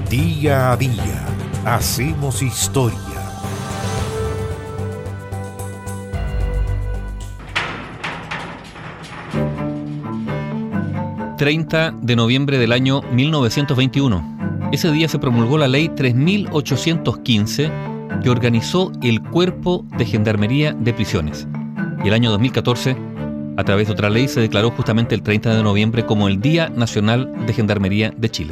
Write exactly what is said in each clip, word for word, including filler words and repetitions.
Día a día hacemos historia. treinta de noviembre del año mil novecientos veintiuno. Ese día se promulgó la ley tres mil ochocientos quince que organizó el Cuerpo de Gendarmería de Prisiones. Y el año dos mil catorce, a través de otra ley, se declaró justamente el treinta de noviembre como el Día Nacional de Gendarmería de Chile.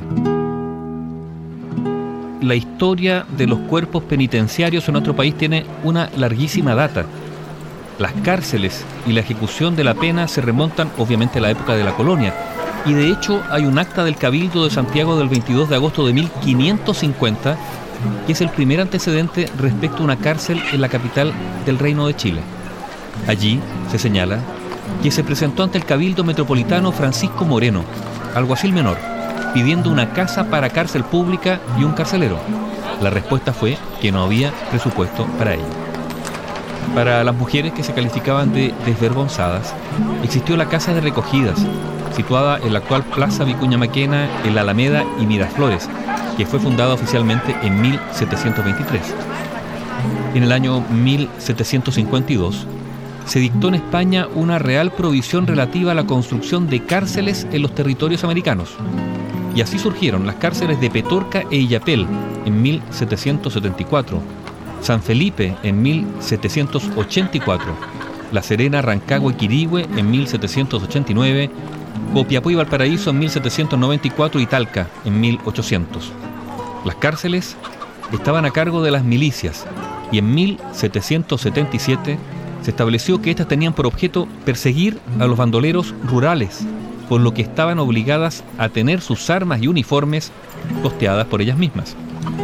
La historia de los cuerpos penitenciarios en nuestro país tiene una larguísima data. Las cárceles y la ejecución de la pena se remontan obviamente a la época de la colonia. Y de hecho hay un acta del Cabildo de Santiago del veintidós de agosto de mil quinientos cincuenta que es el primer antecedente respecto a una cárcel en la capital del Reino de Chile. Allí se señala que se presentó ante el Cabildo Metropolitano Francisco Moreno, alguacil menor, pidiendo una casa para cárcel pública y un carcelero. La respuesta fue que no había presupuesto para ello. Para las mujeres que se calificaban de desvergonzadas, existió la Casa de Recogidas, situada en la actual Plaza Vicuña Maquena, en la Alameda y Miraflores, que fue fundada oficialmente en mil setecientos veintitrés. En el año mil setecientos cincuenta y dos, se dictó en España una real provisión relativa a la construcción de cárceles en los territorios americanos. Y así surgieron las cárceles de Petorca e Illapel en mil setecientos setenta y cuatro, San Felipe en mil setecientos ochenta y cuatro, La Serena, Rancagua y Quirihue en mil setecientos ochenta y nueve, Copiapó y Valparaíso en mil setecientos noventa y cuatro y Talca en mil ochocientos. Las cárceles estaban a cargo de las milicias y en mil setecientos setenta y siete se estableció que éstas tenían por objeto perseguir a los bandoleros rurales, por lo que estaban obligadas a tener sus armas y uniformes costeadas por ellas mismas.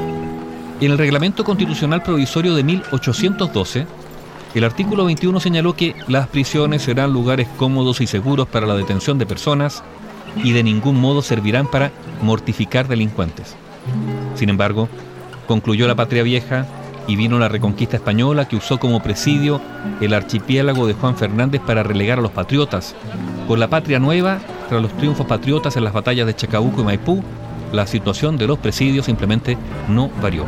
En el Reglamento Constitucional Provisorio de mil ochocientos doce, el artículo veintiuno señaló que las prisiones serán lugares cómodos y seguros para la detención de personas y de ningún modo servirán para mortificar delincuentes. Sin embargo, concluyó la Patria Vieja y vino la Reconquista Española, que usó como presidio el archipiélago de Juan Fernández para relegar a los patriotas. Con la Patria Nueva, tras los triunfos patriotas en las batallas de Chacabuco y Maipú, la situación de los presidios simplemente no varió.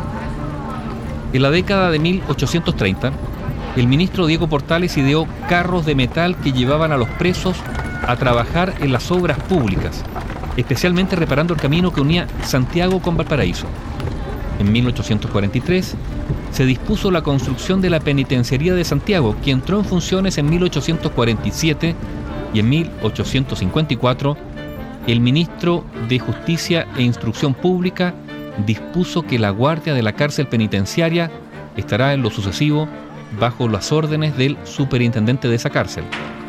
En la década de mil ochocientos treinta, el ministro Diego Portales ideó carros de metal que llevaban a los presos a trabajar en las obras públicas, especialmente reparando el camino que unía Santiago con Valparaíso. En mil ochocientos cuarenta y tres se dispuso la construcción de la Penitenciaría de Santiago, que entró en funciones en mil ochocientos cuarenta y siete, y en mil ochocientos cincuenta y cuatro el ministro de Justicia e Instrucción Pública dispuso que la guardia de la cárcel penitenciaria estará en lo sucesivo bajo las órdenes del superintendente de esa cárcel.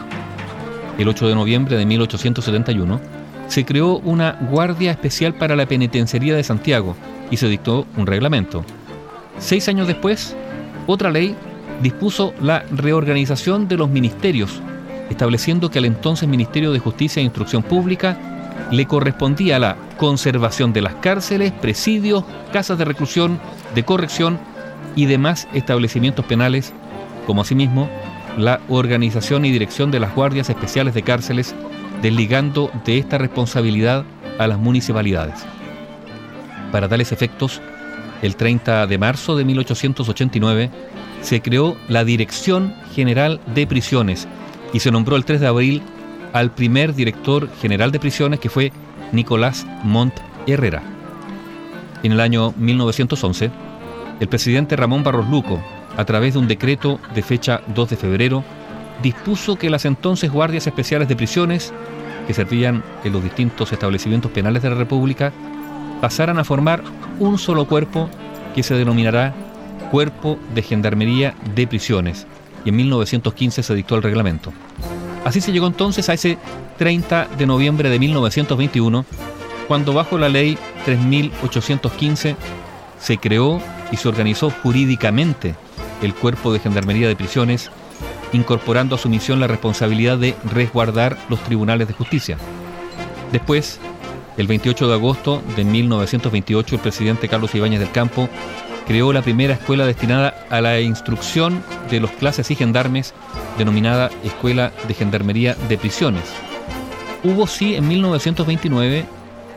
El ocho de noviembre de mil ochocientos setenta y uno se creó una guardia especial para la Penitenciaría de Santiago y se dictó un reglamento. Seis años después, otra ley dispuso la reorganización de los ministerios, estableciendo que al entonces Ministerio de Justicia e Instrucción Pública le correspondía la conservación de las cárceles, presidios, casas de reclusión, de corrección y demás establecimientos penales, como asimismo la organización y dirección de las guardias especiales de cárceles, desligando de esta responsabilidad a las municipalidades. Para tales efectos, el treinta de marzo de mil ochocientos ochenta y nueve se creó la Dirección General de Prisiones y se nombró el tres de abril al primer director general de prisiones, que fue Nicolás Montt Herrera. En el año mil novecientos once, el presidente Ramón Barros Luco, a través de un decreto de fecha dos de febrero, dispuso que las entonces guardias especiales de prisiones, que servían en los distintos establecimientos penales de la República, pasaran a formar un solo cuerpo que se denominará Cuerpo de Gendarmería de Prisiones, y en mil novecientos quince se dictó el reglamento. Así se llegó entonces a ese treinta de noviembre de mil novecientos veintiuno, cuando bajo la ley tres mil ochocientos quince se creó y se organizó jurídicamente el Cuerpo de Gendarmería de Prisiones, incorporando a su misión la responsabilidad de resguardar los tribunales de justicia. Después, el veintiocho de agosto de mil novecientos veintiocho, el presidente Carlos Ibáñez del Campo creó la primera escuela destinada a la instrucción de los clases y gendarmes, denominada Escuela de Gendarmería de Prisiones. Hubo sí en mil novecientos veintinueve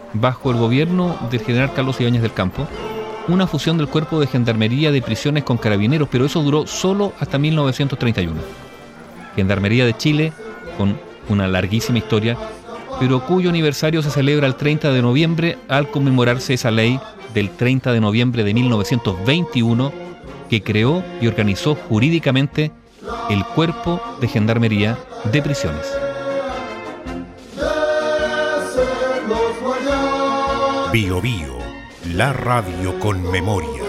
bajo el gobierno del general Carlos Ibáñez del Campo, una fusión del Cuerpo de Gendarmería de Prisiones con Carabineros, pero eso duró solo hasta mil novecientos treinta y uno. Gendarmería de Chile, con una larguísima historia, pero cuyo aniversario se celebra el treinta de noviembre al conmemorarse esa ley del treinta de noviembre de mil novecientos veintiuno que creó y organizó jurídicamente el Cuerpo de Gendarmería de Prisiones. Bio Bio, la radio con memoria.